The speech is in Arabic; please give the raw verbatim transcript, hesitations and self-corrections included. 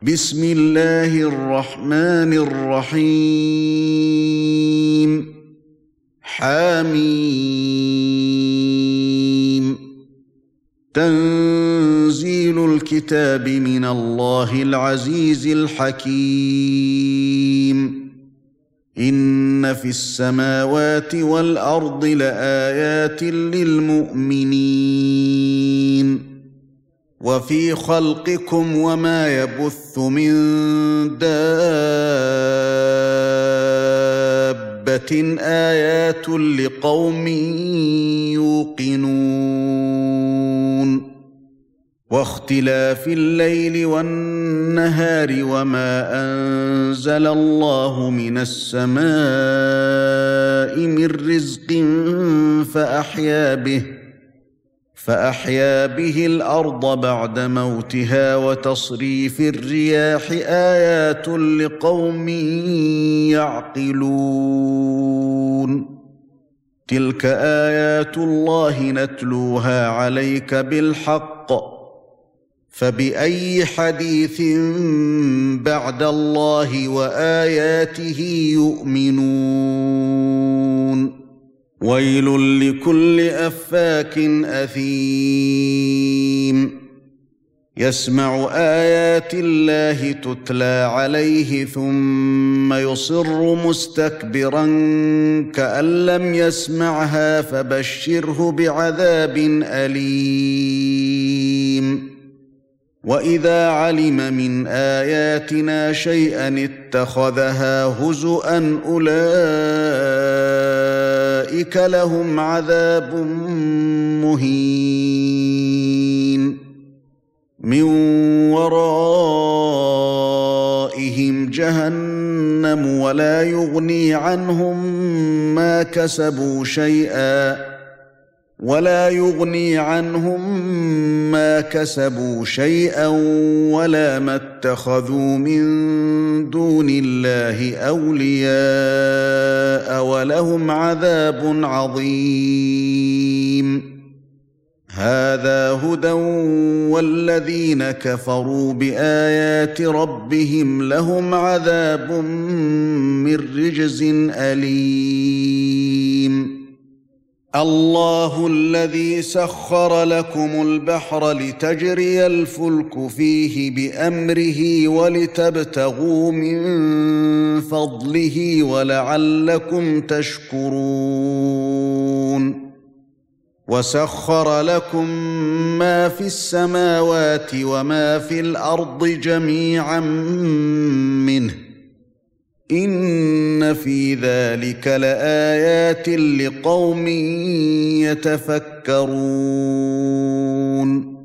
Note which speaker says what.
Speaker 1: بسم الله الرحمن الرحيم حميم تنزيل الكتاب من الله العزيز الحكيم إن في السماوات والأرض لآيات للمؤمنين وفي خلقكم وما يبث من دابة آيات لقوم يوقنون واختلاف الليل والنهار وما أنزل الله من السماء من رزق فأحيا به فأحيا به الأرض بعد موتها وتصريف الرياح آيات لقوم يعقلون تلك آيات الله نتلوها عليك بالحق فبأي حديث بعد الله وآياته يؤمنون ويل لكل أفاك أثيم يسمع آيات الله تتلى عليه ثم يصر مستكبرا كأن لم يسمعها فبشره بعذاب أليم وإذا علم من آياتنا شيئا اتخذها هزؤا أولئك لهم عذاب مهين من ورائهم جهنم ولا يغني عنهم ما كسبوا شيئا ولا يغني عنهم ما كسبوا شيئا ولا ما اتخذوا من دون الله أولياء ولهم عذاب عظيم هذا هدى والذين كفروا بآيات ربهم لهم عذاب من رجز أليم الله الذي سخر لكم البحر لتجري الفلك فيه بأمره ولتبتغوا من فضله ولعلكم تشكرون وسخر لكم ما في السماوات وما في الأرض جميعا منه إن في ذلك لآيات لقوم يتفكرون